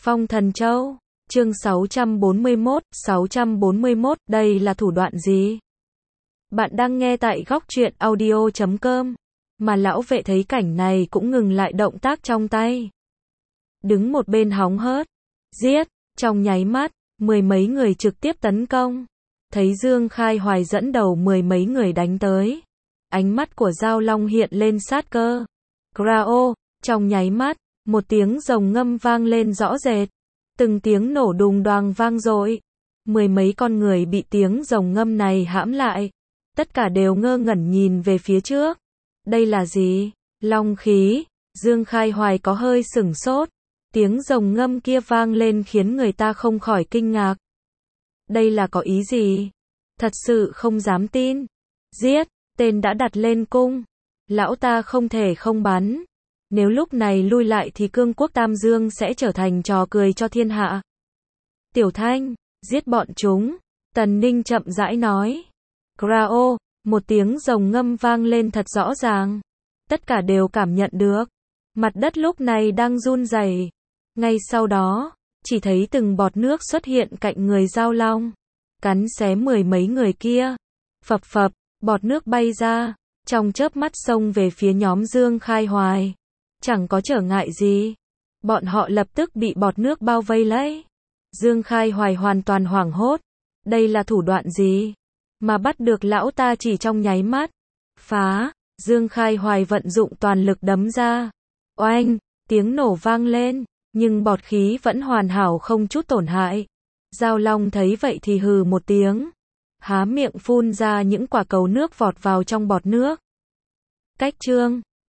Phong Thần Châu, chương 641, đây là thủ đoạn gì? Bạn đang nghe tại góc truyện audio.com, mà lão vệ thấy cảnh này cũng ngừng lại động tác trong tay. Đứng một bên hóng hớt, giết, trong nháy mắt, mười mấy người trực tiếp tấn công. Thấy Dương Khai Hoài dẫn đầu mười mấy người đánh tới. Ánh mắt của Giao Long hiện lên sát cơ. Krao, trong nháy mắt, một tiếng rồng ngâm vang lên rõ rệt. Từng tiếng nổ đùng đoàng vang dội. Mười mấy con người bị tiếng rồng ngâm này hãm lại. Tất cả đều ngơ ngẩn nhìn về phía trước. Đây là gì? Long khí. Dương Khai Hoài có hơi sửng sốt. Tiếng rồng ngâm kia vang lên khiến người ta không khỏi kinh ngạc. Đây là có ý gì? Thật sự không dám tin. Giết, tên đã đặt lên cung. Lão ta không thể không bắn. Nếu lúc này lui lại thì cương quốc Tam Dương sẽ trở thành trò cười cho thiên hạ. Tiểu Thanh, giết bọn chúng. Tần Ninh chậm rãi nói. Krao, một tiếng rồng ngâm vang lên thật rõ ràng. Tất cả đều cảm nhận được. Mặt đất lúc này đang run rẩy. Ngay sau đó, chỉ thấy từng bọt nước xuất hiện cạnh người Giao Long. Cắn xé mười mấy người kia. Phập phập, bọt nước bay ra. Trong chớp mắt xông về phía nhóm Dương Khai Hoài. Chẳng có trở ngại gì. Bọn họ lập tức bị bọt nước bao vây lấy. Dương Khai Hoài hoàn toàn hoảng hốt. Đây là thủ đoạn gì? Mà bắt được lão ta chỉ trong nháy mắt. Phá, Dương Khai Hoài vận dụng toàn lực đấm ra. Oanh, tiếng nổ vang lên. Nhưng bọt khí vẫn hoàn hảo không chút tổn hại. Giao Long thấy vậy thì hừ một tiếng. Há miệng phun ra những quả cầu nước vọt vào trong bọt nước. Cách chương